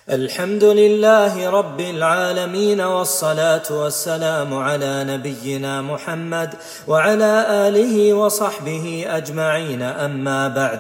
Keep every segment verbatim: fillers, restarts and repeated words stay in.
الحمد لله رب العالمين، والصلاة والسلام على نبينا محمد وعلى آله وصحبه أجمعين. أما بعد،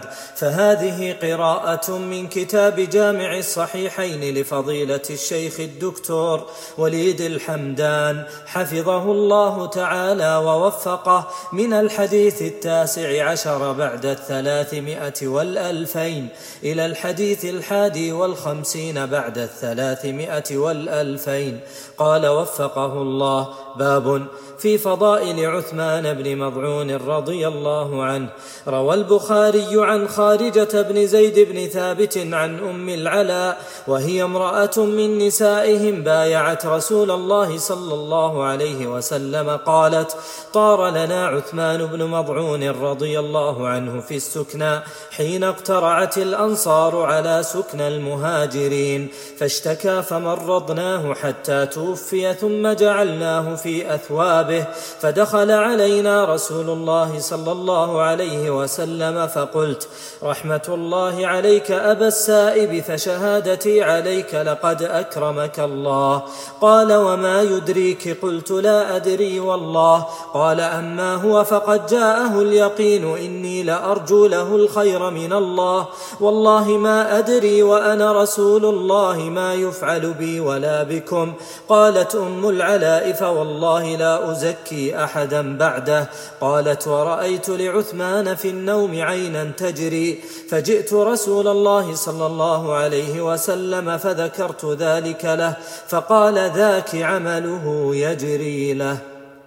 فهذه قراءة من كتاب جامع الصحيحين لفضيلة الشيخ الدكتور وليد الحمدان حفظه الله تعالى ووفقه، من الحديث التاسع عشر بعد الثلاثمائة والألفين إلى الحديث الحادي والخمسين بعد الثلاثمائة والألفين. قال وفقه الله: باب في فضائل عثمان بن مظعون رضي الله عنه. روى البخاري عن خارجة بن زيد بن ثابت عن أم العلاء، وهي امرأة من نسائهم، بايعت رسول الله صلى الله عليه وسلم، قالت: طار لنا عثمان بن مظعون رضي الله عنه في السكنى حين اقترعت الأنصار على سكنى المهاجرين، فاشتكى فمرضناه حتى توفي، ثم جعلناه في أثوابه، فدخل علينا رسول الله صلى الله عليه وسلم، فقلت: رحمة الله عليك أبا السائب، فشهادتي عليك لقد أكرمك الله. قال: وما يدريك؟ قلت: لا أدري والله. قال: أما هو فقد جاءه اليقين، إني لأرجو له الخير من الله، والله ما أدري وأنا رسول الله ما يفعل بي ولا بكم. قالت أم العلاء: فوالله لا أزكي أحدا بعده. قالت: ورأيت لعثمان في النوم عينا تجري، فجئت رسول الله صلى الله عليه وسلم فذكرت ذلك له، فقال: ذاك عمله يجري له.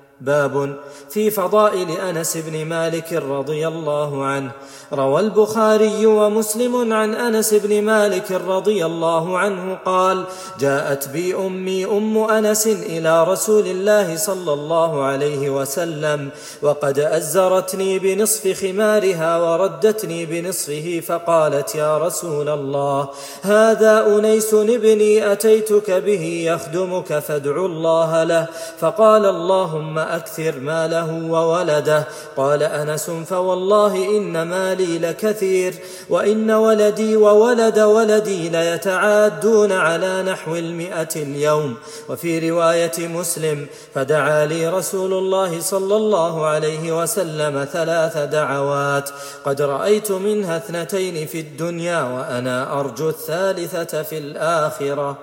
باب في فضائل أنس بن مالك رضي الله عنه. روى البخاري ومسلم عن أنس بن مالك رضي الله عنه قال: جاءت بي أمي أم أنس إلى رسول الله صلى الله عليه وسلم، وقد أزرتني بنصف خمارها وردتني بنصفه، فقالت: يا رسول الله، هذا أنيس ابني أتيتك به يخدمك، فادع الله له. فقال: اللهم أكثر ماله وولده. قال أنس: فوالله إن مالي لكثير، وإن ولدي وولد ولدي ليتعادون على نحو المئة اليوم. وفي رواية مسلم: فدعا لي رسول الله صلى الله عليه وسلم ثلاث دعوات، قد رأيت منها اثنتين في الدنيا، وأنا أرجو الثالثة في الآخرة.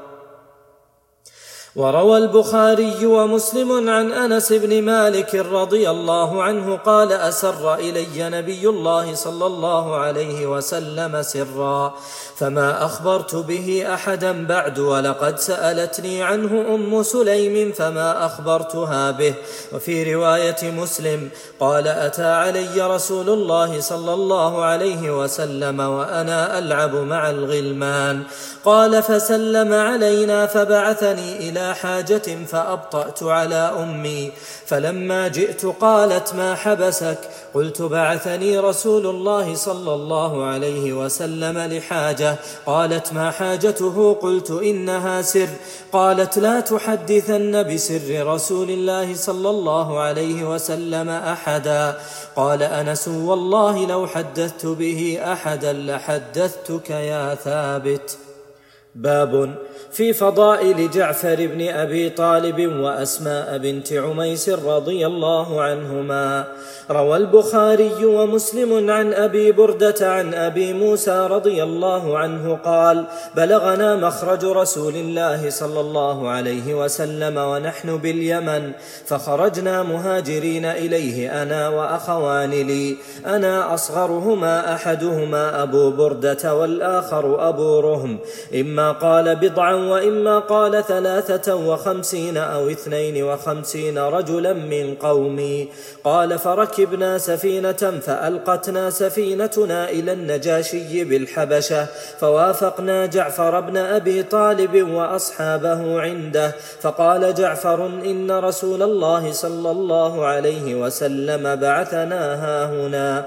وروى البخاري ومسلم عن أنس بن مالك رضي الله عنه قال: أسر إلي نبي الله صلى الله عليه وسلم سرا، فما أخبرت به أحدا بعد، ولقد سألتني عنه أم سليم فما أخبرتها به. وفي رواية مسلم قال: أتى علي رسول الله صلى الله عليه وسلم وأنا ألعب مع الغلمان، قال: فسلم علينا، فبعثني إلى حاجة فأبطأت على أمي، فلما جئت قالت: ما حبسك؟ قلت: بعثني رسول الله صلى الله عليه وسلم لحاجة. قالت: ما حاجته؟ قلت: إنها سر. قالت: لا تحدثن بسر رسول الله صلى الله عليه وسلم أحدا. قال أنس: والله لو حدثت به أحدا لحدثتك يا ثابت. باب في فضائل جعفر بن أبي طالب وأسماء بنت عميس رضي الله عنهما. روى البخاري ومسلم عن أبي بردة عن أبي موسى رضي الله عنه قال: بلغنا مخرج رسول الله صلى الله عليه وسلم ونحن باليمن، فخرجنا مهاجرين إليه أنا وأخوان لي، أنا أصغرهما أحدهما أبو بردة والآخر أبو رهم، إما قال بضعا وإما قال ثلاثة وخمسين أو اثنين وخمسين رجلا من قومي. قال: فركبنا سفينة فألقتنا سفينتنا إلى النجاشي بالحبشة، فوافقنا جعفر بن أبي طالب وأصحابه عنده، فقال جعفر: إن رسول الله صلى الله عليه وسلم بعثنا هاهنا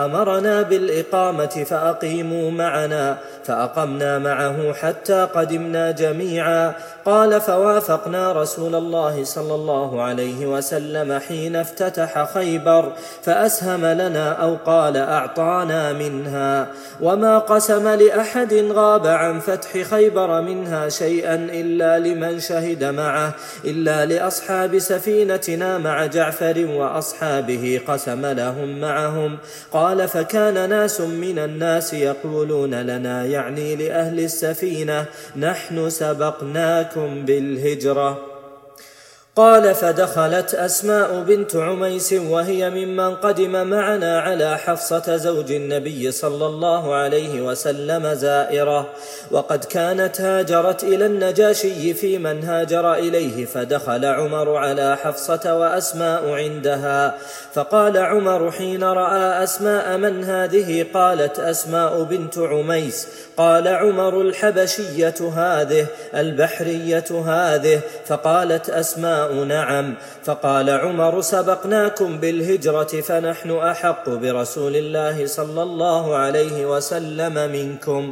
وأمرنا بالإقامة، فأقيموا معنا. فأقمنا معه حتى قدمنا منا جميعا. قال فوافقنا رسول الله صلى الله عليه وسلم حين افتتح خيبر فأسهم لنا أو قال أعطانا منها، وما قسم لأحد غاب عن فتح خيبر منها شيئا إلا لمن شهد معه، إلا لأصحاب سفينتنا مع جعفر وأصحابه قسم لهم معهم. قال فكان ناس من الناس يقولون لنا، يعني لأهل السفينة، نحن سبقناكم بالهجرة. قال فدخلت أسماء بنت عميس وهي ممن قدم معنا على حفصة زوج النبي صلى الله عليه وسلم زائرة، وقد كانت هاجرت إلى النجاشي في من هاجر إليه، فدخل عمر على حفصة وأسماء عندها، فقال عمر حين رأى أسماء من هذه؟ قالت أسماء بنت عميس. قال عمر الحبشية هذه البحرية هذه؟ فقالت أسماء نعم. فقال عمر سبقناكم بالهجرة فنحن أحق برسول الله صلى الله عليه وسلم منكم.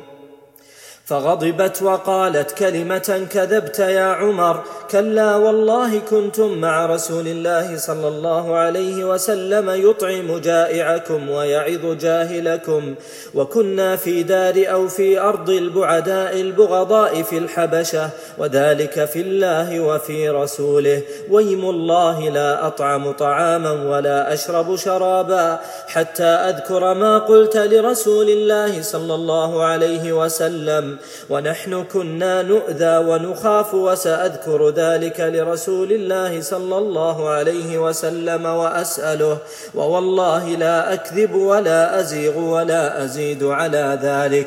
فغضبت وقالت كلمة كذبت يا عمر، كلا والله كنتم مع رسول الله صلى الله عليه وسلم يطعم جائعكم ويعظ جاهلكم، وكنا في دار أو في أرض البعداء البغضاء في الحبشة، وذلك في الله وفي رسوله، ويم الله لا أطعم طعاما ولا أشرب شرابا حتى أذكر ما قلت لرسول الله صلى الله عليه وسلم، ونحن كنا نؤذى ونخاف، وسأذكر ذلك لرسول الله صلى الله عليه وسلم وأسأله، ووالله لا أكذب ولا أزيغ ولا أزيد على ذلك.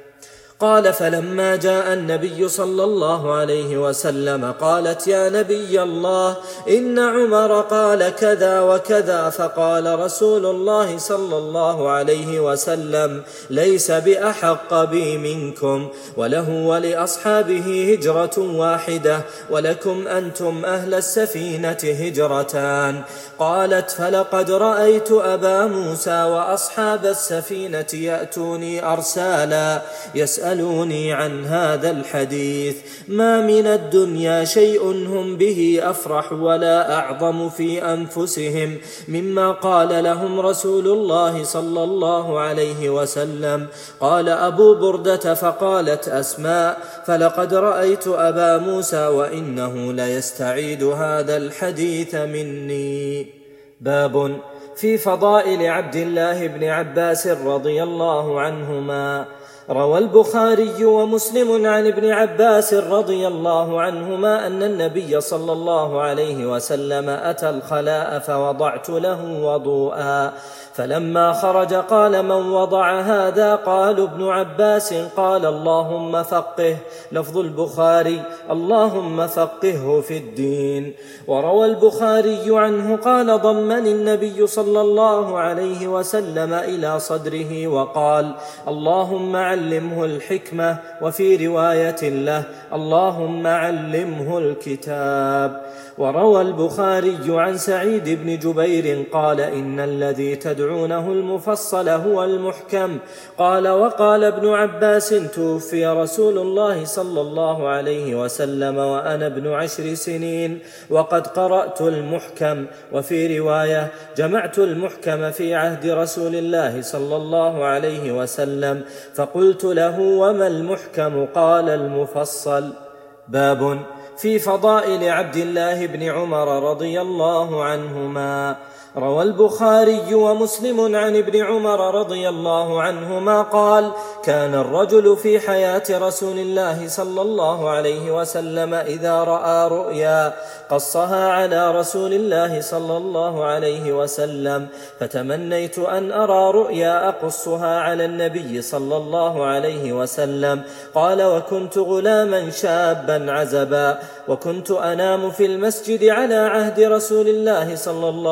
قال فلما جاء النبي صلى الله عليه وسلم قالت يا نبي الله إن عمر قال كذا وكذا، فقال رسول الله صلى الله عليه وسلم ليس بأحق بي منكم، وله ولأصحابه هجرة واحدة، ولكم أنتم أهل السفينة هجرتان. قالت فلقد رأيت أبا موسى وأصحاب السفينة يأتوني أرسالا يسألوني عن هذا الحديث، ما من الدنيا شيء هم به أفرح ولا أعظم في أنفسهم مما قال لهم رسول الله صلى الله عليه وسلم. قال أبو بردة فقالت أسماء فلقد رأيت أبا موسى وإنه ليستعيد هذا الحديث مني. باب في فضائل عبد الله بن عباس رضي الله عنهما. روى البخاري ومسلم عن ابن عباس رضي الله عنهما أن النبي صلى الله عليه وسلم أتى الخلاء فوضعت له وضوءا، فلما خرج قال من وضع هذا؟ قال ابن عباس قال اللهم فقه، لفظ البخاري اللهم فقهه في الدين. وروى البخاري عنه قال ضمن النبي صلى الله عليه وسلم إلى صدره وقال اللهم علمه الحكمة، وفي رواية له اللهم علمه الكتاب. وروى البخاري عن سعيد بن جبير قال إن الذي تدعونه المفصل هو المحكم. قال وقال ابن عباس توفي رسول الله صلى الله عليه وسلم وأنا ابن عشر سنين وقد قرأت المحكم، وفي رواية جمعت المحكم في عهد رسول الله صلى الله عليه وسلم، فقلت له وما المحكم؟ قال المفصل. باب في فضائل عبد الله بن عمر رضي الله عنهما. روى البخاري ومسلم عن ابن عمر رضي الله عنهما قال كان الرجل في حياة رسول الله صلى الله عليه وسلم إذا رأى رؤيا قصها على رسول الله صلى الله عليه وسلم، فتمنيت أن أرى رؤيا أقصها على النبي صلى الله عليه وسلم. قال وكنت غلاما شابا عزبا، وكنت أنام في المسجد على عهد رسول الله صلى الله عليه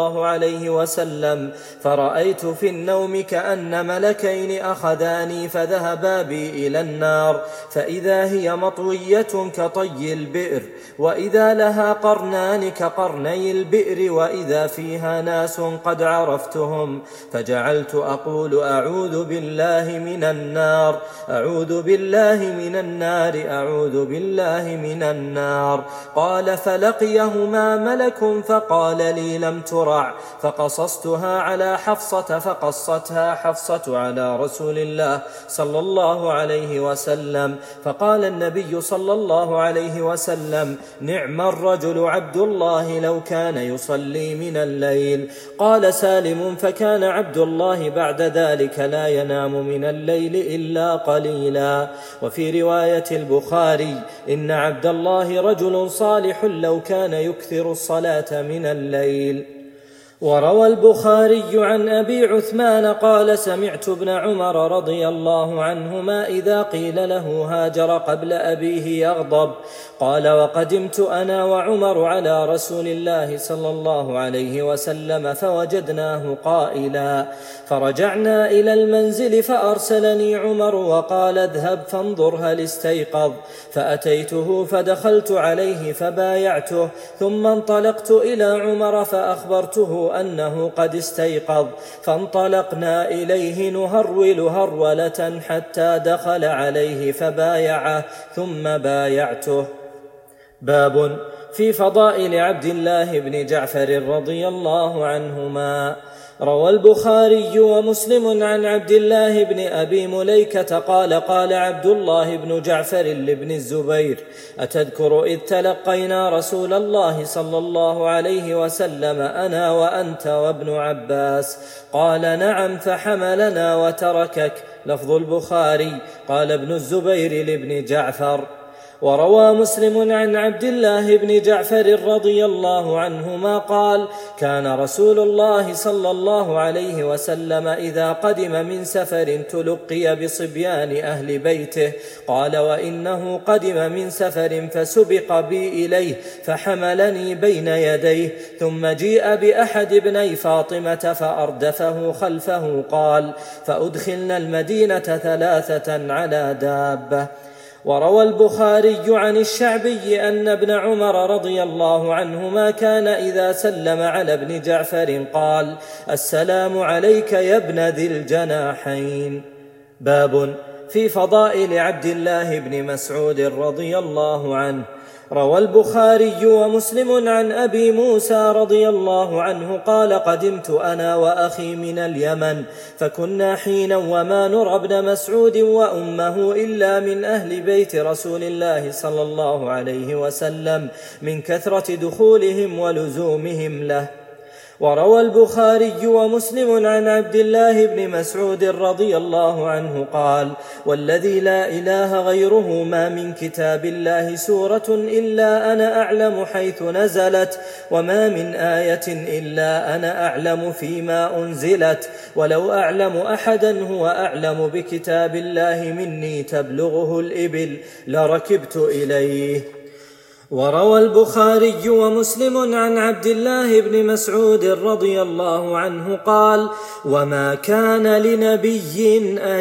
عليه وسلم، فرأيت في النوم كأن ملكين أخذاني فذهبا بي إلى النار، فإذا هي مطوية كطي البئر، وإذا لها قرنان كقرني البئر، وإذا فيها ناس قد عرفتهم، فجعلت أقول أعوذ بالله من النار، أعوذ بالله من النار، أعوذ بالله من النار. قال فلقيهما ملك فقال لي لم ترع، فقصصتها على حفصة فقصتها حفصة على رسول الله صلى الله عليه وسلم، فقال النبي صلى الله عليه وسلم: نعم الرجل عبد الله لو كان يصلي من الليل. قال سالم: فكان عبد الله بعد ذلك لا ينام من الليل إلا قليلا. وفي رواية البخاري: إن عبد الله رجل صالح لو كان يكثر الصلاة من الليل. وروى البخاري عن أبي عثمان قال: سمعت ابن عمر رضي الله عنهما إذا قيل له هاجر قبل أبيه يغضب. قال: وقدمت أنا وعمر على رسول الله صلى الله عليه وسلم فوجدناه قائلا، فرجعنا إلى المنزل فأرسلني عمر وقال: اذهب فانظر هل استيقظ. فأتيته فدخلت عليه فبايعته، ثم انطلقت إلى عمر فأخبرته أنه قد استيقظ، فانطلقنا إليه نهرول هرولة حتى دخل عليه فبايعه، ثم بايعته. باب في فضائل عبد الله بن جعفر رضي الله عنهما. روى البخاري ومسلم عن عبد الله بن أبي مليكة قال: قال عبد الله بن جعفر لابن الزبير: أتذكر إذ تلقينا رسول الله صلى الله عليه وسلم أنا وأنت وابن عباس؟ قال: نعم، فحملنا وتركك. لفظ البخاري. قال ابن الزبير لابن جعفر. وروى مسلم عن عبد الله بن جعفر رضي الله عنهما قال: كان رسول الله صلى الله عليه وسلم إذا قدم من سفر تلقي بصبيان أهل بيته. قال: وإنه قدم من سفر فسبق بي إليه فحملني بين يديه، ثم جيء بأحد ابني فاطمة فأردفه خلفه. قال: فأدخلنا المدينة ثلاثة على دابة. وروى البخاري عن الشعبي أن ابن عمر رضي الله عنهما كان إذا سلم على ابن جعفر قال: السلام عليك يا ابن ذي الجناحين. باب في فضائل عبد الله بن مسعود رضي الله عنه. روى البخاري ومسلم عن أبي موسى رضي الله عنه قال: قدمت أنا وأخي من اليمن، فكنا حينا وما نرى ابن مسعود وأمه إلا من أهل بيت رسول الله صلى الله عليه وسلم من كثرة دخولهم ولزومهم له. وروى البخاري ومسلم عن عبد الله بن مسعود رضي الله عنه قال: والذي لا إله غيره ما من كتاب الله سورة إلا أنا أعلم حيث نزلت، وما من آية إلا أنا أعلم فيما أنزلت، ولو أعلم أحدا هو أعلم بكتاب الله مني تبلغه الإبل لركبت إليه. وروى البخاري ومسلم عن عبد الله بن مسعود رضي الله عنه قال: وما كان لنبي أن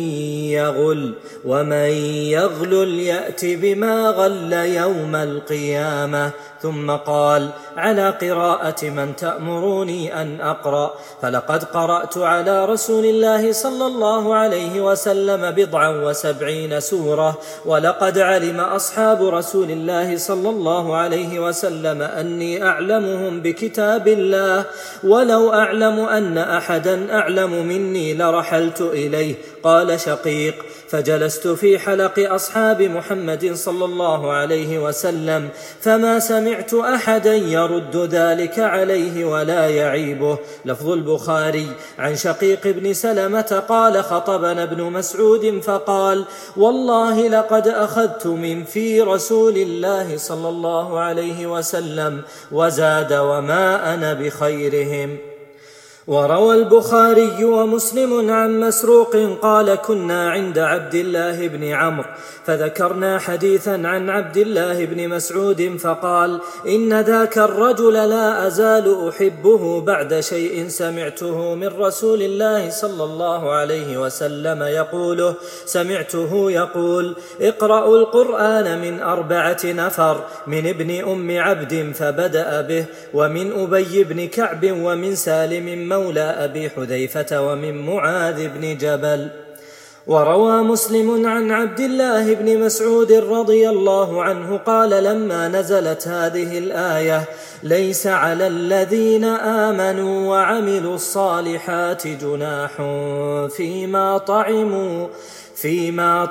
يغل، ومن يغلل يأت بما غل يوم القيامة. ثم قال: على قراءة من تأمروني أن أقرأ؟ فلقد قرأت على رسول الله صلى الله عليه وسلم بضعا وسبعين سورة، ولقد علم أصحاب رسول الله صلى الله عليه وسلم أني أعلمهم بكتاب الله، ولو أعلم أن أحدا أعلم مني لرحلت إليه. قال شقيق: فجلست في حلق أصحاب محمد صلى الله عليه وسلم فما سمعت أحدا يرد ذلك عليه ولا يعيبه. لفظ البخاري. عن شقيق بن سلمة قال: خطبنا ابن مسعود فقال: والله لقد أخذت من في رسول الله صلى الله عليه وسلم، وزاد: وما أنا بخيرهم. وروى البخاري ومسلم عن مسروق قال كنا عند عبد الله بن عمرو فذكرنا حديثا عن عبد الله بن مسعود فقال إن ذاك الرجل لا أزال أحبه بعد شيء سمعته من رسول الله صلى الله عليه وسلم يقوله سمعته يقول اقرأوا القرآن من أربعة نفر من ابن أم عبد فبدأ به ومن أبي بن كعب ومن سالم مولى أبي حذيفة ومن معاذ بن جبل. وروى مسلم عن عبد الله بن مسعود رضي الله عنه قال لما نزلت هذه الآية ليس على الذين آمنوا وعملوا الصالحات جناح فيما طعموا فيما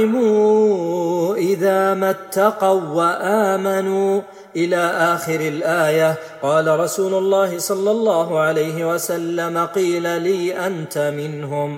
طعموا إذا ما اتقوا وآمنوا إلى آخر الآية. قال رسول الله صلى الله عليه وسلم قيل لي أنت منهم.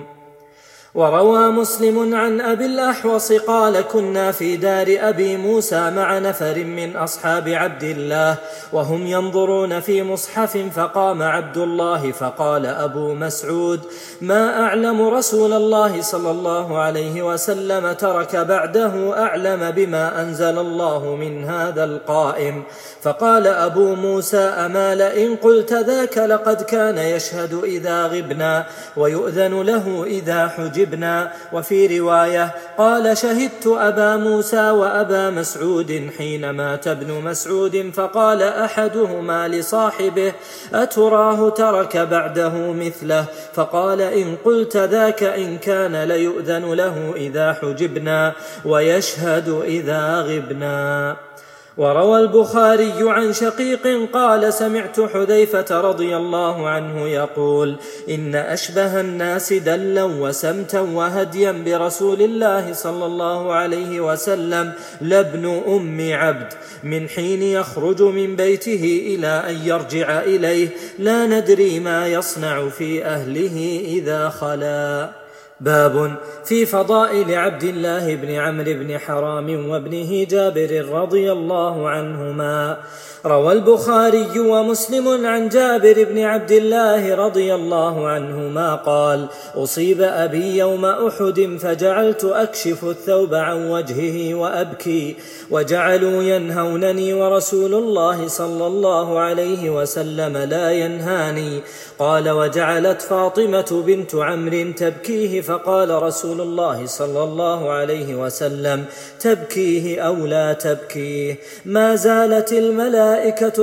وروى مسلم عن أبي الأحوص قال كنا في دار أبي موسى مع نفر من أصحاب عبد الله وهم ينظرون في مصحف فقام عبد الله فقال أبو مسعود ما أعلم رسول الله صلى الله عليه وسلم ترك بعده أعلم بما أنزل الله من هذا القائم. فقال أبو موسى أما لئن قلت ذاك لقد كان يشهد إذا غبنا ويؤذن له إذا حجبنا. وفي رواية قال شهدت أبا موسى وأبا مسعود حين مات ابن مسعود فقال أحدهما لصاحبه أتراه ترك بعده مثله فقال إن قلت ذاك إن كان ليؤذن له إذا حجبنا ويشهد إذا غبنا. وروى البخاري عن شقيق قال سمعت حذيفة رضي الله عنه يقول إن أشبه الناس دلا وسمتا وهديا برسول الله صلى الله عليه وسلم لابن أم عبد من حين يخرج من بيته إلى أن يرجع إليه لا ندري ما يصنع في أهله إذا خلا. باب في فضائل عبد الله بن عمرو بن حرام وابنه جابر رضي الله عنهما. روى البخاري ومسلم عن جابر بن عبد الله رضي الله عنهما قال أصيب أبي يوم أحد فجعلت أكشف الثوب عن وجهه وأبكي وجعلوا ينهونني ورسول الله صلى الله عليه وسلم لا ينهاني. قال وجعلت فاطمة بنت عمرو تبكيه فقال رسول الله صلى الله عليه وسلم تبكيه أو لا تبكيه ما زالت الملائكة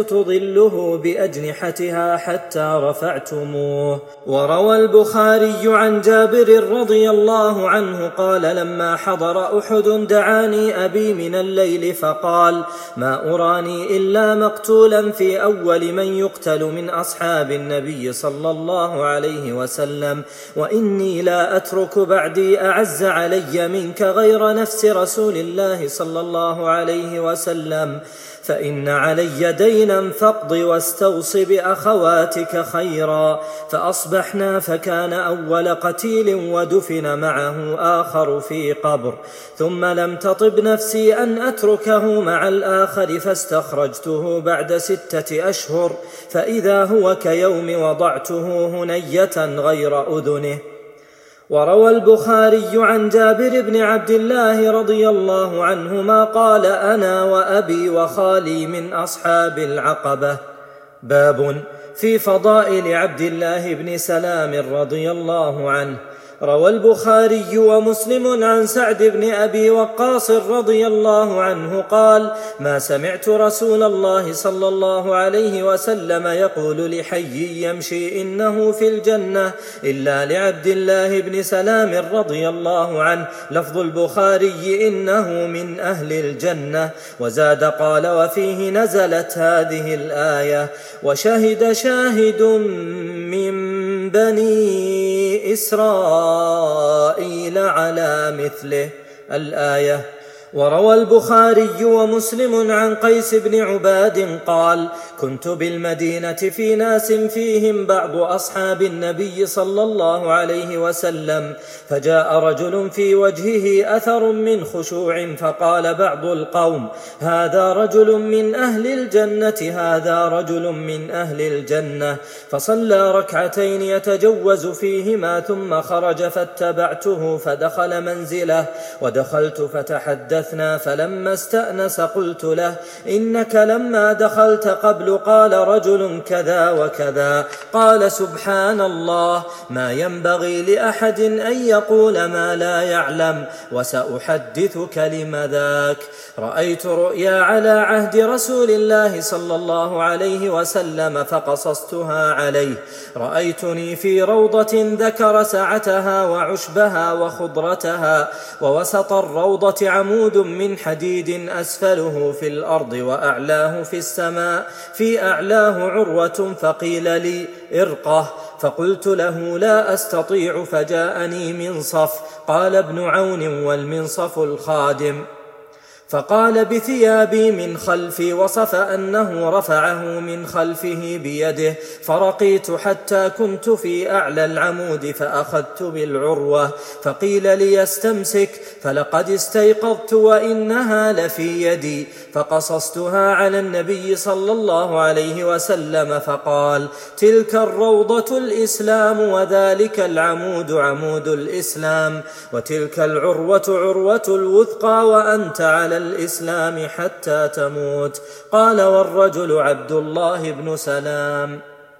تظله بأجنحتها حتى رفعتموه. وروى البخاري عن جابر رضي الله عنه قال لما حضر أحد دعاني أبي من الليل فقال ما أراني إلا مقتولا في أول من يقتل من أصحاب النبي صلى الله عليه وسلم وإني لا أترك بعدي أعز علي منك غير نفس رسول الله صلى الله عليه وسلم فإن علي دينا فاقض واستوص بأخواتك خيرا. فأصبحنا فكان أول قتيل ودفن معه آخر في قبر ثم لم تطب نفسي أن أتركه مع الآخر فاستخرجته بعد ستة أشهر فإذا هو كيوم وضعته هنية غير أذنه. وروى البخاري عن جابر بن عبد الله رضي الله عنهما قال أنا وأبي وخالي من أصحاب العقبة. باب في فضائل عبد الله بن سلام رضي الله عنه. روى البخاري ومسلم عن سعد بن أبي وقاص رضي الله عنه قال ما سمعت رسول الله صلى الله عليه وسلم يقول لحي يمشي إنه في الجنة إلا لعبد الله بن سلام رضي الله عنه. لفظ البخاري إنه من أهل الجنة. وزاد قال وفيه نزلت هذه الآية وشهد شاهد من بني إسرائيل على مثله الآية. وروى البخاري ومسلم عن قيس بن عباد قال: كنت بالمدينة في ناس فيهم بعض أصحاب النبي صلى الله عليه وسلم، فجاء رجل في وجهه أثر من خشوع، فقال بعض القوم: هذا رجل من أهل الجنة، هذا رجل من أهل الجنة. فصلى ركعتين يتجوز فيهما ثم خرج، فاتبعته فدخل منزله، ودخلت فتحدث، فلما استأنس قلت له: إنك لما دخلت قبل قال رجل كذا وكذا. قال: سبحان الله، ما ينبغي لأحد أن يقول ما لا يعلم، وسأحدثك لم ذاك. رأيت رؤيا على عهد رسول الله صلى الله عليه وسلم فقصصتها عليه. رأيتني في روضة ذكر سعتها وعشبها وخضرتها، ووسط الروضة عمود من حديد أسفله في الأرض وأعلاه في السماء، في أعلاه عروة، فقيل لي: ارقه. فقلت له: لا أستطيع. فجاءني منصف. قال ابن عون: والمنصف الخادم. فقال: بثيابي من خلفي، وصف أنه رفعه من خلفه بيده، فرقيت حتى كنت في أعلى العمود، فأخذت بالعروة، فقيل لي: استمسك، فلقد استيقظت وإنها لفي يدي، فقصصتها على النبي صلى الله عليه وسلم، فقال: تلك الروضة الإسلام، وذلك العمود عمود الإسلام، وتلك العروة عروة الوثقى، وأنت على الإسلام حتى تموت. قال: والرجل عبد الله بن سلام.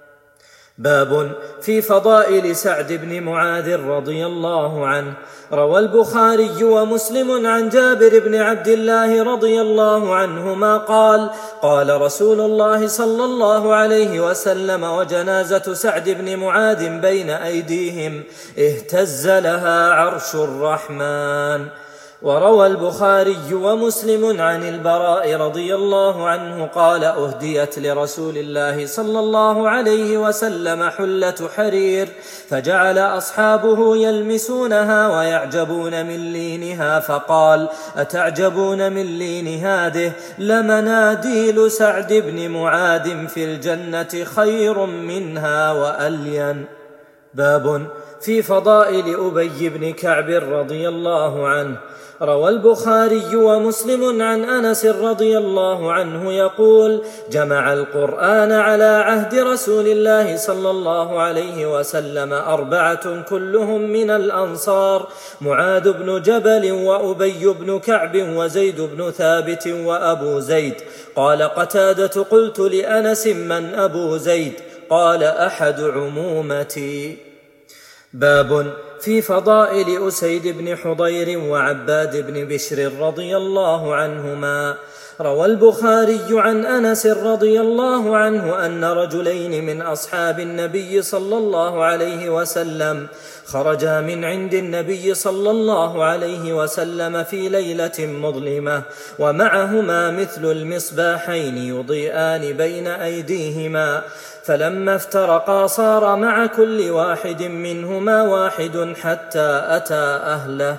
باب في فضائل سعد بن معاذ رضي الله عنه. روى البخاري ومسلم عن جابر بن عبد الله رضي الله عنهما قال: قال رسول الله صلى الله عليه وسلم: وجنازة سعد بن معاذ بين أيديهم اهتز لها عرش الرحمن. وروى البخاري ومسلم عن البراء رضي الله عنه قال: أهديت لرسول الله صلى الله عليه وسلم حلة حرير، فجعل أصحابه يلمسونها ويعجبون من لينها، فقال: أتعجبون من لين هذه؟ لمناديل سعد بن معاذ في الجنة خير منها وألين. باب في فضائل أبي بن كعب رضي الله عنه. روى البخاري ومسلم عن أنس رضي الله عنه يقول: جمع القرآن على عهد رسول الله صلى الله عليه وسلم أربعة كلهم من الأنصار: معاذ بن جبل، وأبي بن كعب، وزيد بن ثابت، وأبو زيد. قال قتادة: قلت لأنس: من أبو زيد؟ قال: أحد عمومتي. باب في فضائل أسيد بن حضير وعباد بن بشر رضي الله عنهما. روى البخاري عن أنس رضي الله عنه أن رجلين من أصحاب النبي صلى الله عليه وسلم خرجا من عند النبي صلى الله عليه وسلم في ليلة مظلمة، ومعهما مثل المصباحين يضيئان بين أيديهما، فلما افترقا صار مع كل واحد منهما واحد حتى أتى أهله.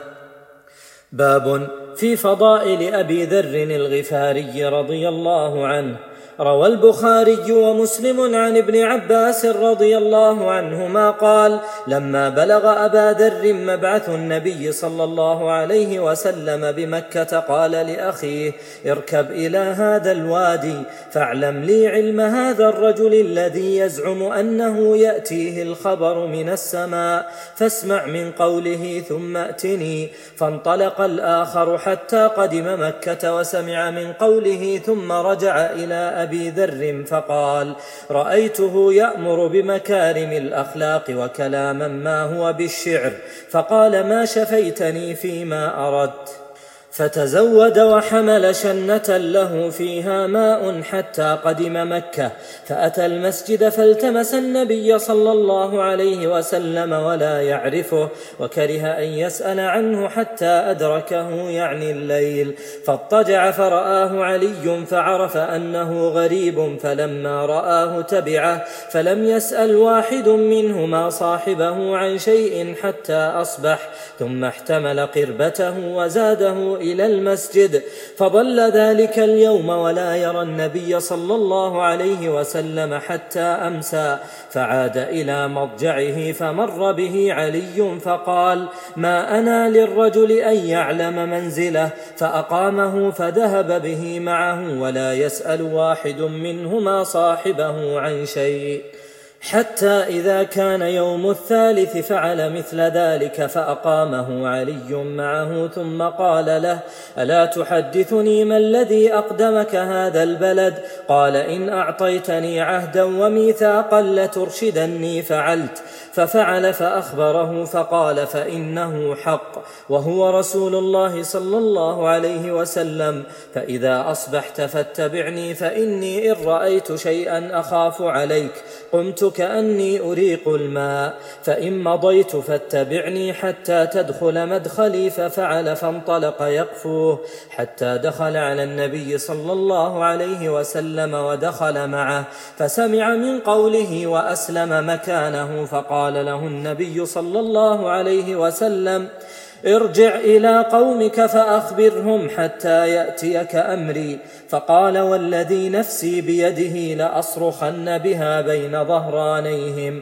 باب في فضائل أبي ذر الغفاري رضي الله عنه. روى البخاري ومسلم عن ابن عباس رضي الله عنهما قال: لما بلغ أبا ذر مبعث النبي صلى الله عليه وسلم بمكة قال لأخيه: اركب إلى هذا الوادي فاعلم لي علم هذا الرجل الذي يزعم أنه يأتيه الخبر من السماء، فاسمع من قوله ثم أتني. فانطلق الآخر حتى قدم مكة وسمع من قوله، ثم رجع إلى أبي ذر فقال: رأيته يأمر بمكارم الأخلاق وكلاما ما هو بالشعر، فقال: ما شفيتني فيما أردت. فتزود وحمل شنة له فيها ماء حتى قدم مكة، فأتى المسجد فالتمس النبي صلى الله عليه وسلم ولا يعرفه، وكره أن يسأل عنه حتى أدركه، يعني الليل، فاضطجع فرآه علي فعرف أنه غريب، فلما رآه تبعه، فلم يسأل واحد منهما صاحبه عن شيء حتى أصبح، ثم احتمل قربته وزاده إلى المسجد، فظل ذلك اليوم ولا يرى النبي صلى الله عليه وسلم حتى أمسى، فعاد إلى مضجعه فمر به علي فقال: ما أنا للرجل أن يعلم منزله، فأقامه فذهب به معه ولا يسأل واحد منهما صاحبه عن شيء، حتى إذا كان يوم الثالث فعل مثل ذلك فأقامه علي معه ثم قال له: ألا تحدثني ما الذي أقدمك هذا البلد؟ قال: إن أعطيتني عهدا وميثاقا لترشدني فعلت. ففعل فأخبره فقال: فإنه حق وهو رسول الله صلى الله عليه وسلم، فإذا أصبحت فاتبعني، فإني إن رأيت شيئا أخاف عليك قمت كأني أريق الماء، فإن مضيت فاتبعني حتى تدخل مدخلي. ففعل فانطلق يقفوه حتى دخل على النبي صلى الله عليه وسلم ودخل معه، فسمع من قوله وأسلم مكانه، فقال له النبي صلى الله عليه وسلم: ارجع إلى قومك فأخبرهم حتى يأتيك أمري. فقال: والذي نفسي بيده لأصرخن بها بين ظهرانيهم.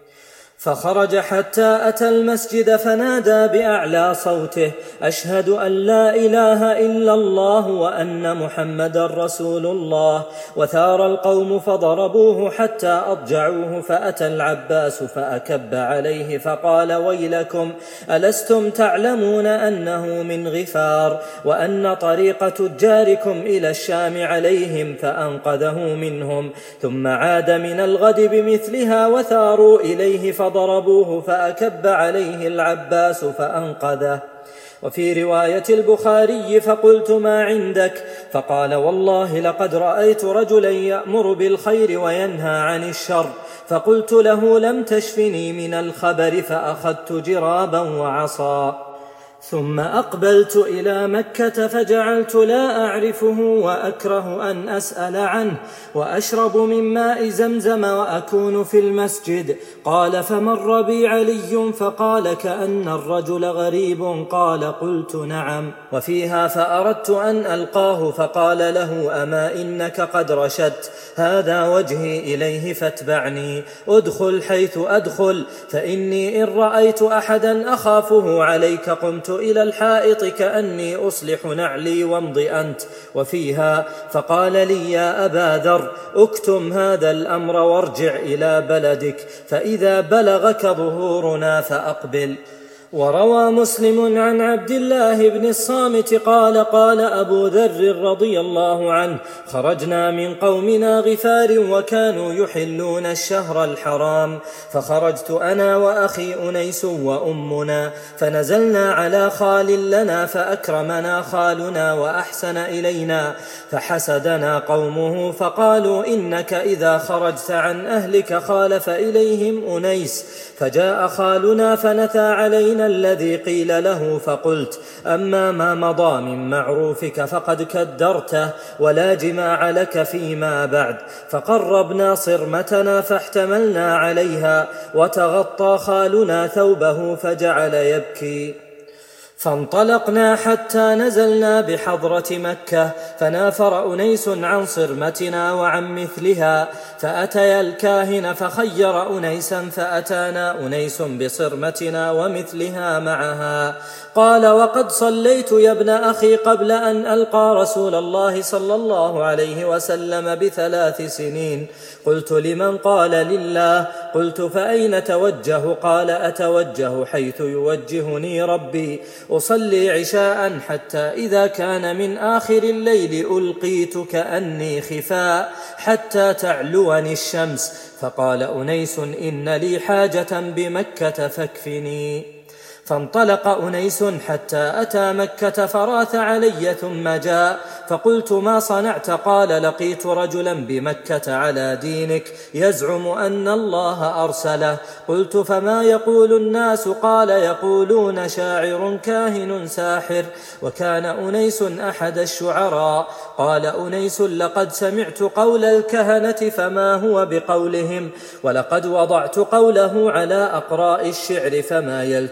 فخرج حتى أتى المسجد فنادى بأعلى صوته: أشهد أن لا إله إلا الله وأن محمدا رسول الله. وثار القوم فضربوه حتى أضجعوه، فأتى العباس فأكب عليه فقال: ويلكم، ألستم تعلمون أنه من غفار وأن طريق تجاركم إلى الشام عليهم؟ فأنقذه منهم، ثم عاد من الغد بمثلها وثاروا إليه فضربوه فأكب عليه العباس فأنقذه. وفي رواية البخاري: فقلت: ما عندك؟ فقال: والله لقد رأيت رجلا يأمر بالخير وينهى عن الشر. فقلت له: لم تشفني من الخبر؟ فأخذت جرابا وعصا، ثم أقبلت إلى مكة فجعلت لا أعرفه وأكره أن أسأل عنه، وأشرب من ماء زمزم وأكون في المسجد. قال: فمر بي علي فقال: كأن الرجل غريب. قال: قلت: نعم. وفيها: فأردت أن ألقاه فقال له: أما إنك قد رشدت، هذا وجهي إليه فاتبعني، أدخل حيث أدخل، فإني إن رأيت أحدا أخافه عليك قمت إلى الحائط كأني أصلح نعلي وامض أنت. وفيها: فقال لي: يا أبا ذر، اكتم هذا الأمر وارجع إلى بلدك، فإذا بلغك ظهورنا فأقبل. وروى مسلم عن عبد الله بن الصامت قال: قال أبو ذر رضي الله عنه: خرجنا من قومنا غفار وكانوا يحلون الشهر الحرام، فخرجت أنا وأخي أنيس وأمنا، فنزلنا على خال لنا فأكرمنا خالنا وأحسن إلينا، فحسدنا قومه فقالوا: إنك إذا خرجت عن أهلك خالف إليهم أنيس. فجاء خالنا فنثى علينا الذي قيل له، فقلت: أما ما مضى من معروفك فقد كدرته، ولا جماع لك فيما بعد. فقربنا صرمتنا فاحتملنا عليها، وتغطى خالنا ثوبه فجعل يبكي. فانطلقنا حتى نزلنا بحضرة مكة، فنافر أنيس عن صرمتنا وعن مثلها، فأتيا الكاهن فخير أنيسا، فأتانا أنيس بصرمتنا ومثلها معها. قال: وقد صليت يا ابن أخي قبل أن ألقى رسول الله صلى الله عليه وسلم بثلاث سنين. قلت: لمن؟ قال: لله. قلت: فأين توجه؟ قال: أتوجه حيث يوجهني ربي، أصلي عشاء حتى إذا كان من آخر الليل ألقيت كأني خفاء حتى تعلوني الشمس. فقال أنيس: إن لي حاجة بمكة فاكفني. فانطلق أنيس حتى أتى مكة فراث علي ثم جاء، فقلت: ما صنعت؟ قال: لقيت رجلا بمكة على دينك يزعم أن الله أرسله. قلت: فما يقول الناس؟ قال: يقولون شاعر كاهن ساحر. وكان أنيس أحد الشعراء. قال أنيس: لقد سمعت قول الكهنة فما هو بقولهم، ولقد وضعت قوله على أقراء الشعر فما يلتئم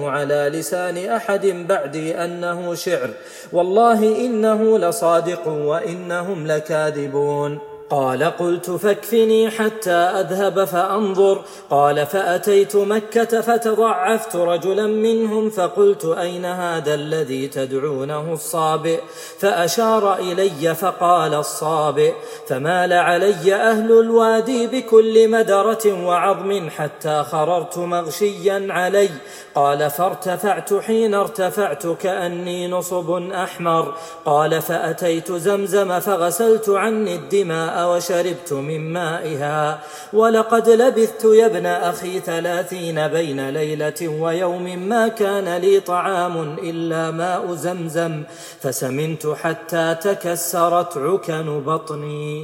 على لسان أحد بعدي أنه شعر، والله إنه لصادق وإنهم لكاذبون. قال قلت فاكفني حتى أذهب فأنظر. قال فأتيت مكة فتضعفت رجلا منهم فقلت أين هذا الذي تدعونه الصابئ؟ فأشار إلي فقال الصابئ. فمال علي أهل الوادي بكل مدرة وعظم حتى خررت مغشيا علي. قال فارتفعت، حين ارتفعت كأني نصب أحمر. قال فأتيت زمزم فغسلت عني الدماء وشربت من مائها. ولقد لبثت يا ابن أخي ثلاثين بين ليلة ويوم ما كان لي طعام إلا ماء زمزم، فسمنت حتى تكسرت عكن بطني،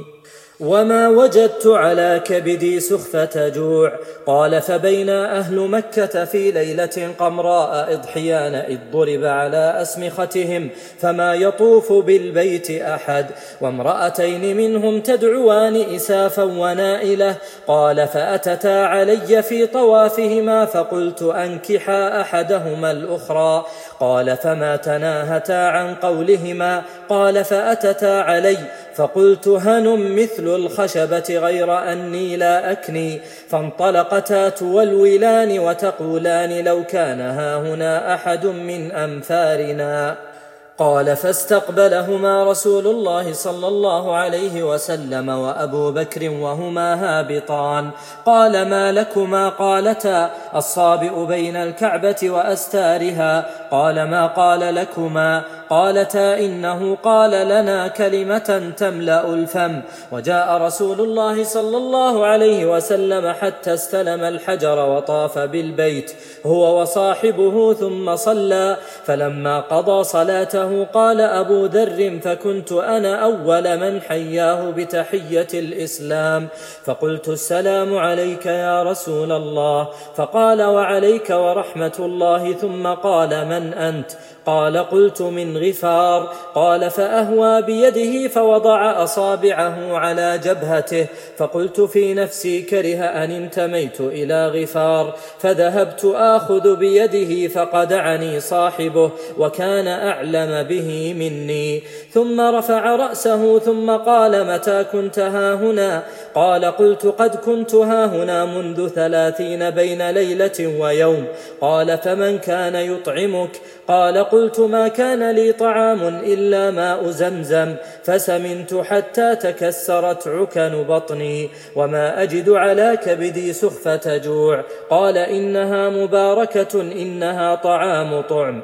وما وجدت على كبدي سخفة جوع. قال فبين أهل مكة في ليلة قمراء إضحيان إذ ضرب على أسمختهم فما يطوف بالبيت أحد، وامرأتين منهم تدعوان إسافا ونائلة. قال فأتتا علي في طوافهما فقلت أنكحا أحدهما الأخرى. قال فما تناهتا عن قولهما. قال فأتتا علي فقلت هن مثل الخشبة غير أني لا أكني. فانطلقتا تولولان وتقولان لو كان هاهنا أحد من أمثالنا. قال فاستقبلهما رسول الله صلى الله عليه وسلم وأبو بكر وهما هابطان. قال ما لكما؟ قالتا الصابئ بين الكعبة وأستارها. قال ما قال لكما؟ قالتا إنه قال لنا كلمة تملأ الفم. وجاء رسول الله صلى الله عليه وسلم حتى استلم الحجر وطاف بالبيت هو وصاحبه ثم صلى. فلما قضى صلاته قال أبو ذر فكنت أنا أول من حياه بتحية الإسلام، فقلت السلام عليك يا رسول الله. فقال وعليك ورحمة الله. ثم قال من أنت؟ قال قلت من غفار. قال فأهوى بيده فوضع أصابعه على جبهته، فقلت في نفسي كره أن انتميت إلى غفار، فذهبت آخذ بيده فقدعني صاحبه وكان أعلم به مني. ثم رفع رأسه ثم قال متى كنت هاهنا؟ قال قلت قد كنت هاهنا منذ ثلاثين بين ليلة ويوم. قال فمن كان يطعمك؟ قال قلت ما كان لي طعام إلا ماء زمزم، فسمنت حتى تكسرت عكن بطني وما أجد على كبدي سخفة جوع. قال إنها مباركة، إنها طعام طعم.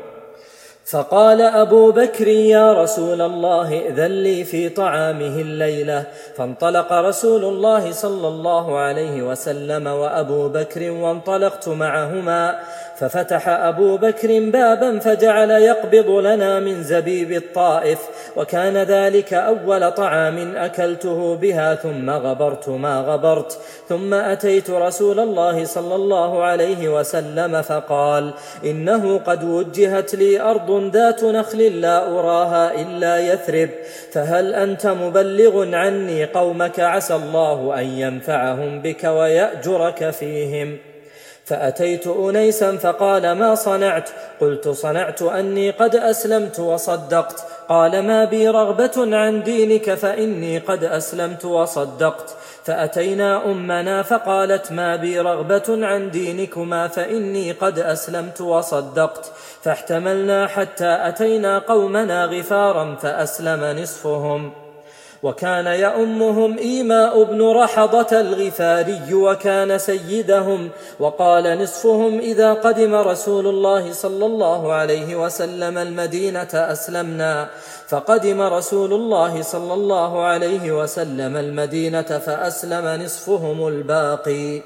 فقال أبو بكر يا رسول الله ائذن لي في طعامه الليلة. فانطلق رسول الله صلى الله عليه وسلم وأبو بكر وانطلقت معهما. ففتح أبو بكر بابا فجعل يقبض لنا من زبيب الطائف، وكان ذلك أول طعام أكلته بها، ثم غبرت ما غبرت. ثم أتيت رسول الله صلى الله عليه وسلم فقال إنه قد وجهت لي أرض ذات نخل لا أراها إلا يثرب، فهل أنت مبلغ عني قومك؟ عسى الله أن ينفعهم بك ويأجرك فيهم. فأتيت أنيسا فقال ما صنعت؟ قلت صنعت أني قد أسلمت وصدقت. قال ما بي رغبة عن دينك فإني قد أسلمت وصدقت. فأتينا أمنا فقالت ما بي رغبة عن دينكما فإني قد أسلمت وصدقت. فاحتملنا حتى أتينا قومنا غفارا فأسلم نصفهم، وكان يؤمهم إيماء بن رحضة الغفاري وكان سيدهم. وقال نصفهم إذا قدم رسول الله صلى الله عليه وسلم المدينة أسلمنا. فقدم رسول الله صلى الله عليه وسلم المدينة فأسلم نصفهم الباقي.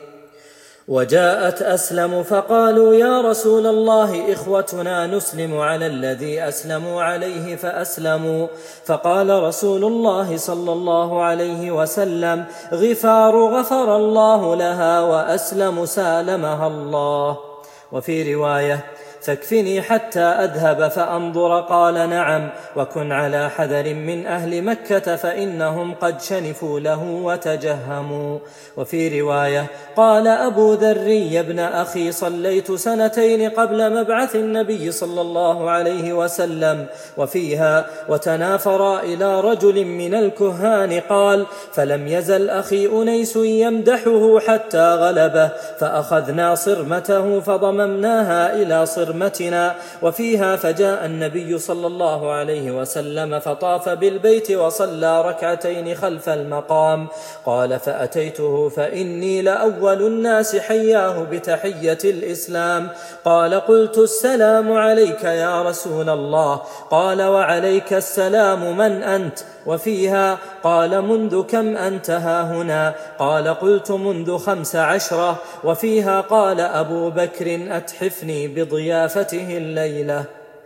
وجاءت أسلم فقالوا يا رسول الله إخوتنا نسلم على الذي أسلموا عليه فأسلموا. فقال رسول الله صلى الله عليه وسلم غفار غفر الله لها وأسلم سالمها الله. وفي رواية فاكفني حتى أذهب فأنظر. قال نعم، وكن على حذر من أهل مكة فإنهم قد شنفوا له وتجهموا. وفي رواية قال أبو ذر: يا ابن أخي، صليت سنتين قبل مبعث النبي صلى الله عليه وسلم، وفيها وتنافر إلى رجل من الكهان. قال: فلم يزل أخي أنيس يمدحه حتى غلبه، فأخذنا صرمته فضممناها إلى صرمتنا. وفيها فجاء النبي صلى الله عليه وسلم فطاف بالبيت وصلى ركعتين خلف المقام. قال: فأتيته فإني لأول الناس حياه بتحية الإسلام. قال: قلت: السلام عليك يا رسول الله. قال: وعليك السلام، من أنت؟ وفيها قال: منذ كم أنت هاهنا؟ قال: قلت: منذ خمس عشرة. وفيها قال أبو بكر: أتحفني بضيافته الليلة.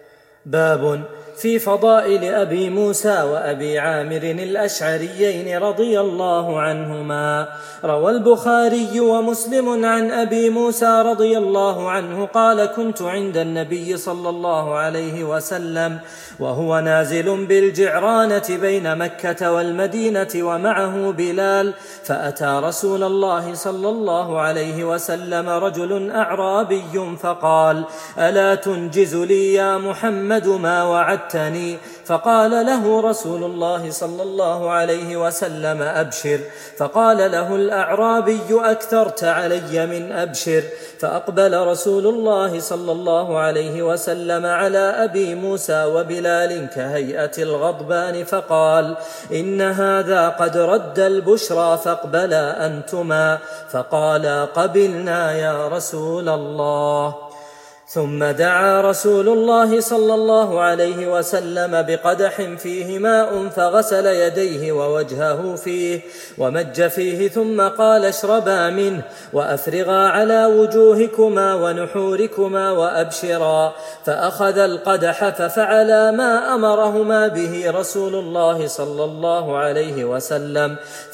باب في فضائل أبي موسى وأبي عامر الأشعريين رضي الله عنهما. روى البخاري ومسلم عن أبي موسى رضي الله عنه قال: كنت عند النبي صلى الله عليه وسلم وهو نازل بالجعرانة بين مكة والمدينة ومعه بلال، فأتى رسول الله صلى الله عليه وسلم رجل أعرابي فقال: ألا تنجز لي يا محمد ما وعدتني؟ فقال له رسول الله صلى الله عليه وسلم: أبشر. فقال له الأعرابي: أكثرت علي من أبشر. فأقبل رسول الله صلى الله عليه وسلم على أبي موسى وبلال كهيئة الغضبان فقال: إن هذا قد رد البشرى فاقبلا أنتما. فقالا: قبلنا يا رسول الله. ثم دعا رسول الله صلى الله عليه وسلم بقدح فيه ماء فغسل يديه ووجهه فيه ومج فيه، ثم قال: اشربا منه وأفرغا على وجوهكما ونحوركما وأبشرا. فأخذ القدح ففعلا ما أمرهما به رسول الله صلى الله عليه وسلم،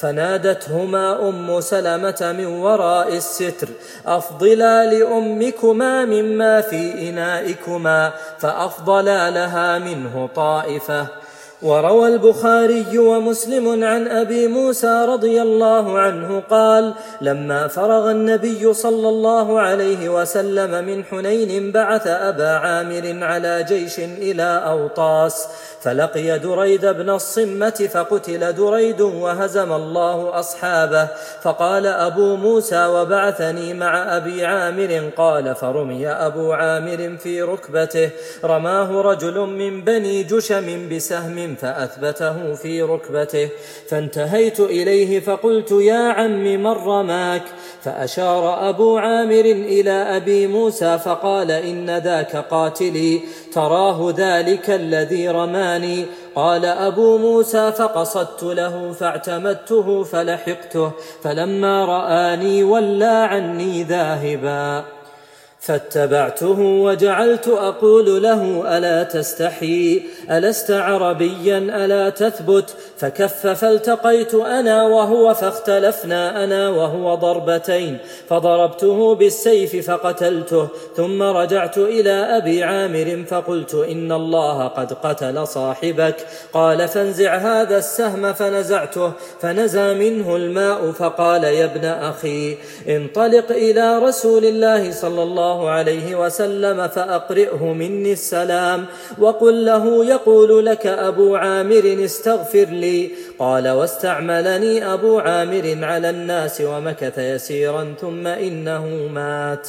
فنادتهما أم سلمة من وراء الستر: أفضلا لأمكما مما في إنائكما، فأفضلا لها منه طائفة. وروى البخاري ومسلم عن أبي موسى رضي الله عنه قال: لما فرغ النبي صلى الله عليه وسلم من حنين بعث أبا عامر على جيش إلى أوطاس، فلقي دريد بن الصمة فقتل دريد وهزم الله أصحابه. فقال أبو موسى: وبعثني مع أبي عامر. قال: فرمي أبو عامر في ركبته، رماه رجل من بني جشم بسهم فأثبته في ركبته، فانتهيت إليه فقلت: يا عم من رماك؟ فأشار أبو عامر إلى أبي موسى فقال: إن ذاك قاتلي، تراه ذلك الذي رماني؟ قال أبو موسى: فقصدت له فاعتمدته فلحقته، فلما رآني ولى عني ذاهبا، فاتبعته وجعلت أقول له: ألا تستحي؟ ألست عربيا؟ ألا تثبت؟ فكف، فالتقيت أنا وهو فاختلفنا أنا وهو ضربتين، فضربته بالسيف فقتلته، ثم رجعت إلى أبي عامر فقلت: إن الله قد قتل صاحبك. قال: فانزع هذا السهم، فنزعته فنزى منه الماء، فقال: يا ابن أخي، انطلق إلى رسول الله صلى الله عليه وسلم فأقرئه مني السلام، وقل له: يقول لك أبو عامر: استغفر لي. قال: واستعملني أبو عامر على الناس ومكث يسيرا ثم إنه مات.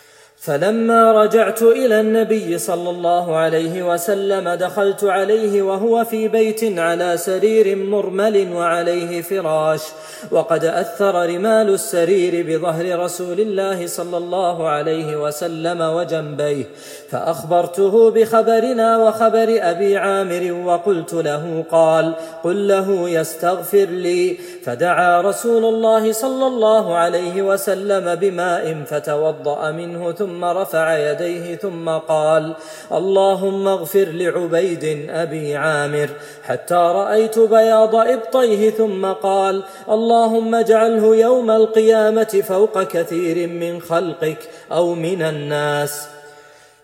فلما رجعت إلى النبي صلى الله عليه وسلم دخلت عليه وهو في بيت على سرير مرمل وعليه فراش، وقد أثر رمال السرير بظهر رسول الله صلى الله عليه وسلم وجنبيه، فأخبرته بخبرنا وخبر أبي عامر وقلت له. قال: قل له يستغفر لي. فدعا رسول الله صلى الله عليه وسلم بماء فتوضأ منه ثم رفع يديه ثم قال: اللهم اغفر لعبيد أبي عامر، حتى رأيت بياض إبطيه، ثم قال: اللهم اجعله يوم القيامة فوق كثير من خلقك أو من الناس.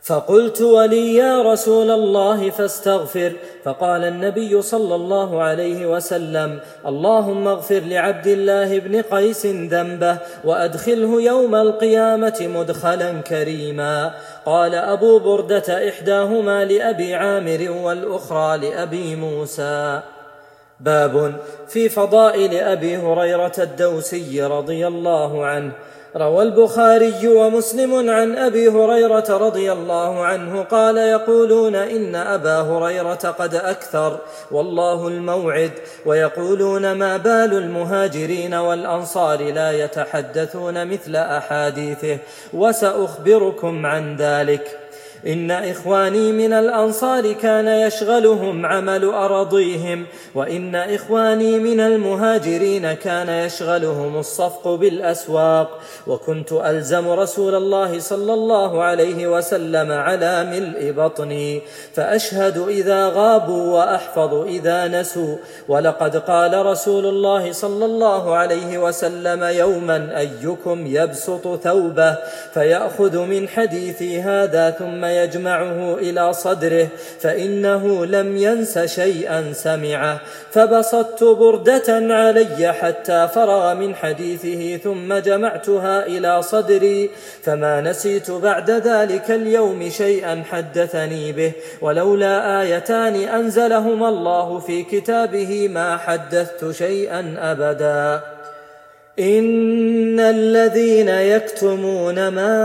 فقلت ولي يا رسول الله فاستغفر. فقال النبي صلى الله عليه وسلم: اللهم اغفر لعبد الله بن قيس ذنبه وأدخله يوم القيامة مدخلا كريما. قال أبو بردة: إحداهما لأبي عامر والأخرى لأبي موسى. باب في فضائل أبي هريرة الدوسي رضي الله عنه. روى البخاري ومسلم عن أبي هريرة رضي الله عنه قال: يقولون إن أبا هريرة قد أكثر والله الموعد، ويقولون ما بال المهاجرين والأنصار لا يتحدثون مثل أحاديثه، وسأخبركم عن ذلك. إن إخواني من الأنصار كان يشغلهم عمل أراضيهم، وإن إخواني من المهاجرين كان يشغلهم الصفق بالأسواق، وكنت ألزم رسول الله صلى الله عليه وسلم على ملء بطني، فأشهد إذا غابوا وأحفظ إذا نسوا. ولقد قال رسول الله صلى الله عليه وسلم: يوما أيكم يبسط ثوبه فيأخذ من حديثي هذا ثم يجمعه إلى صدره، فإنه لم ينس شيئا سمعه. فبسطت بردة علي حتى فرغ من حديثه ثم جمعتها إلى صدري، فما نسيت بعد ذلك اليوم شيئا حدثني به، ولولا آيتان أنزلهما الله في كتابه ما حدثت شيئا أبدا. إن الذين يكتمون ما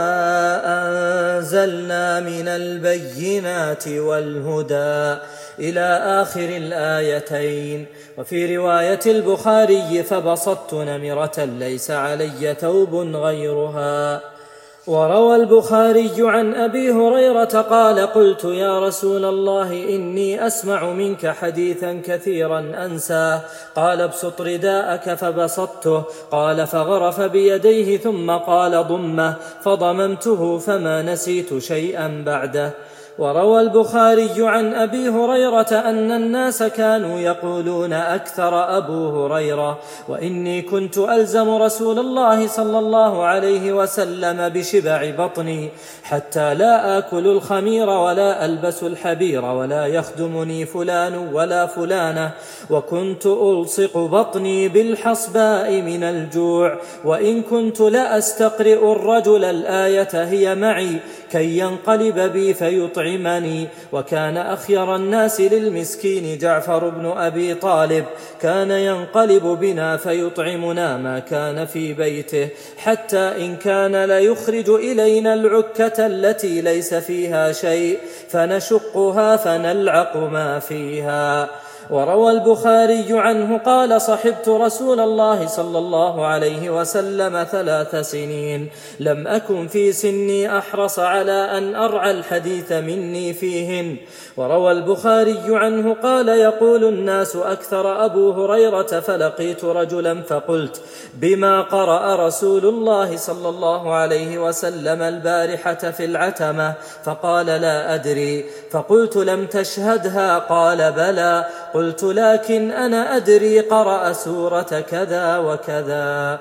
أنزلنا من البينات والهدى إلى آخر الآيتين. وفي رواية البخاري: فبسطت نمرة ليس علي ثوب غيرها. وروى البخاري عن أبي هريرة قال: قلت يا رسول الله إني أسمع منك حديثا كثيرا أنساه. قال: ابسط رداءك، فبسطته. قال: فغرف بيديه ثم قال: ضمه، فضممته فما نسيت شيئا بعده. وروى البخاري عن أبي هريرة أن الناس كانوا يقولون: أكثر أبو هريرة، وإني كنت ألزم رسول الله صلى الله عليه وسلم بشبع بطني، حتى لا آكل الخمير ولا ألبس الحبير ولا يخدمني فلان ولا فلانة، وكنت ألصق بطني بالحصباء من الجوع، وإن كنت لأستقرئ الرجل الآية هي معي كي ينقلب بي فيطعم مني. وكان أخير الناس للمسكين جعفر بن أبي طالب، كان ينقلب بنا فيطعمنا ما كان في بيته، حتى إن كان ليخرج إلينا العكة التي ليس فيها شيء فنشقها فنلعق ما فيها. وروى البخاري عنه قال: صحبت رسول الله صلى الله عليه وسلم ثلاث سنين، لم أكن في سني أحرص على أن أرعى الحديث مني فيهن. وروى البخاري عنه قال: يقول الناس: أكثر أبو هريرة، فلقيت رجلا فقلت: بما قرأ رسول الله صلى الله عليه وسلم البارحة في العتمة؟ فقال: لا أدري. فقلت: لم تشهدها؟ قال: بلى. قلت: لكن أنا أدري قرأ سورة كذا وكذا.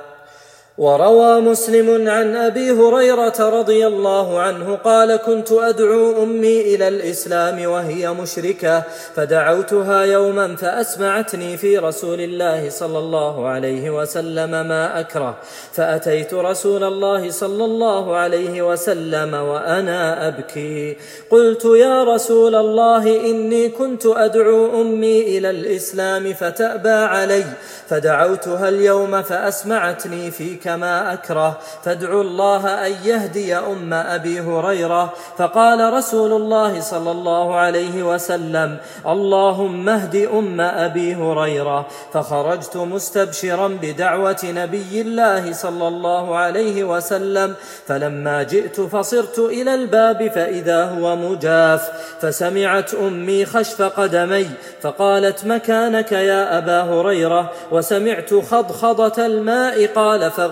وروى مسلم عن أبي هريرة رضي الله عنه قال: كنت أدعو أمي إلى الإسلام وهي مشركة، فدعوتها يوما فأسمعتني في رسول الله صلى الله عليه وسلم ما أكره، فأتيت رسول الله صلى الله عليه وسلم وأنا أبكي، قلت: يا رسول الله إني كنت أدعو أمي إلى الإسلام فتأبى علي، فدعوتها اليوم فأسمعتني فيك ما أكره، فادعوا الله أن يهدي أم أبي هريرة. فقال رسول الله صلى الله عليه وسلم: اللهم اهد أم أبي هريرة. فخرجت مستبشرا بدعوة نبي الله صلى الله عليه وسلم، فلما جئت فصرت إلى الباب فإذا هو مجاف، فسمعت أمي خشف قدمي فقالت: مكانك يا أبا هريرة، وسمعت خضخضة الماء، قال: فاغتسل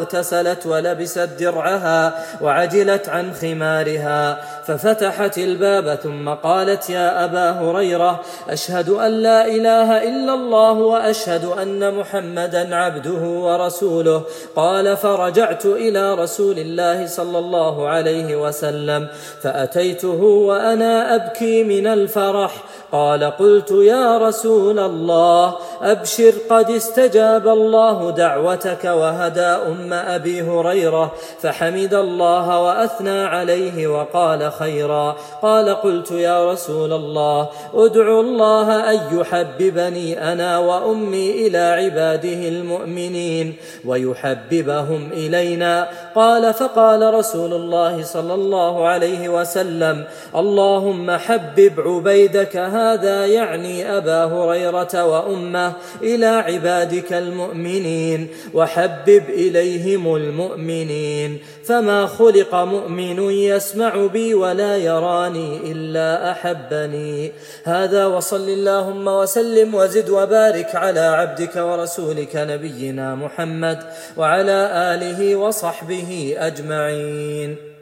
واغتسلت ولبست درعها وعجلت عن خمارها، ففتحت الباب ثم قالت: يا أبا هريرة، أشهد أن لا إله إلا الله وأشهد أن محمدا عبده ورسوله. قال: فرجعت إلى رسول الله صلى الله عليه وسلم فأتيته وأنا أبكي من الفرح. قال: قلت: يا رسول الله، أبشر، قد استجاب الله دعوتك وهدى أم أبي هريرة. فحمد الله وأثنى عليه وقال خيرا. قال: قلت: يا رسول الله، أدعو الله أن يحببني أنا وأمي إلى عباده المؤمنين ويحببهم إلينا. قال: فقال رسول الله صلى الله عليه وسلم: اللهم حبب عبيدك هذا، يعني أبا هريرة وأمه، إلى عبادك المؤمنين وحبب إليهم المؤمنين. فما خلق مؤمن يسمع بي ولا يراني إلا أحبني. هذا، وصل اللهم وسلم وزد وبارك على عبدك ورسولك نبينا محمد وعلى آله وصحبه أجمعين.